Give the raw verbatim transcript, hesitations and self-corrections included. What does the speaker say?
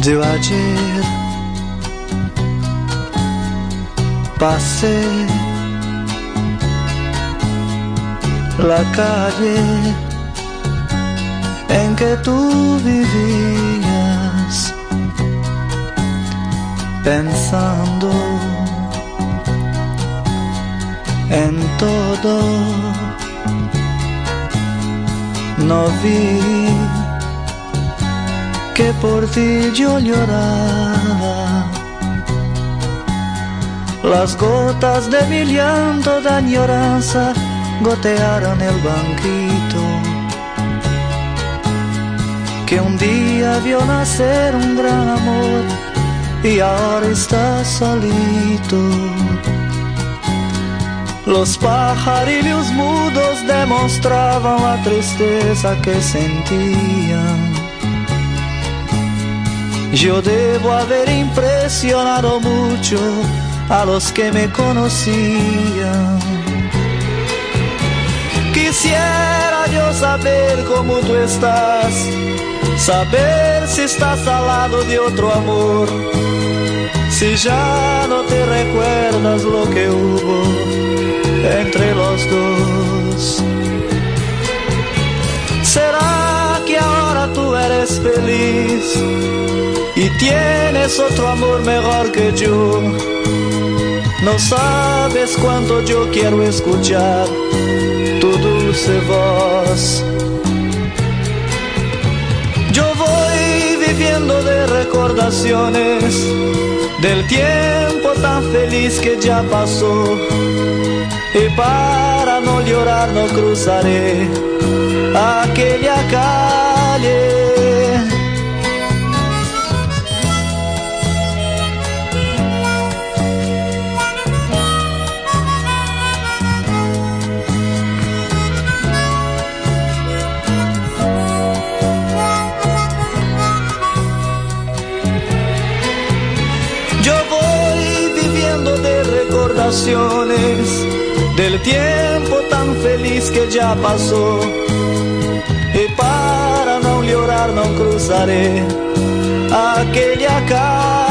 de ayer. Pasé la calle en que tú vivías, pensando en todo. No vi que por ti yo lloraba. Las gotas de mi llanto de añoranza gotearon el banquito que un día vio nacer un gran amor y ahora está solito. Los pajarillos mudos demostraban la tristeza que sentían. Yo debo haber impresionado mucho a los que me conocían. Quisiera yo saber cómo tú estás, saber si estás al lado de otro amor, si ya no te recuerdas lo que hubo entre los dos. ¿Será que ahora tú eres feliz y tienes otro amor mejor que yo? No sabes cuánto yo quiero escuchar tu dulce voz. Yo voy viviendo de recordaciones del tiempo tan feliz que ya pasó, y para no llorar no cruzaré aquella calle. Del tiempo tan feliz que ya pasó, y para no llorar no cruzaré aquella calle.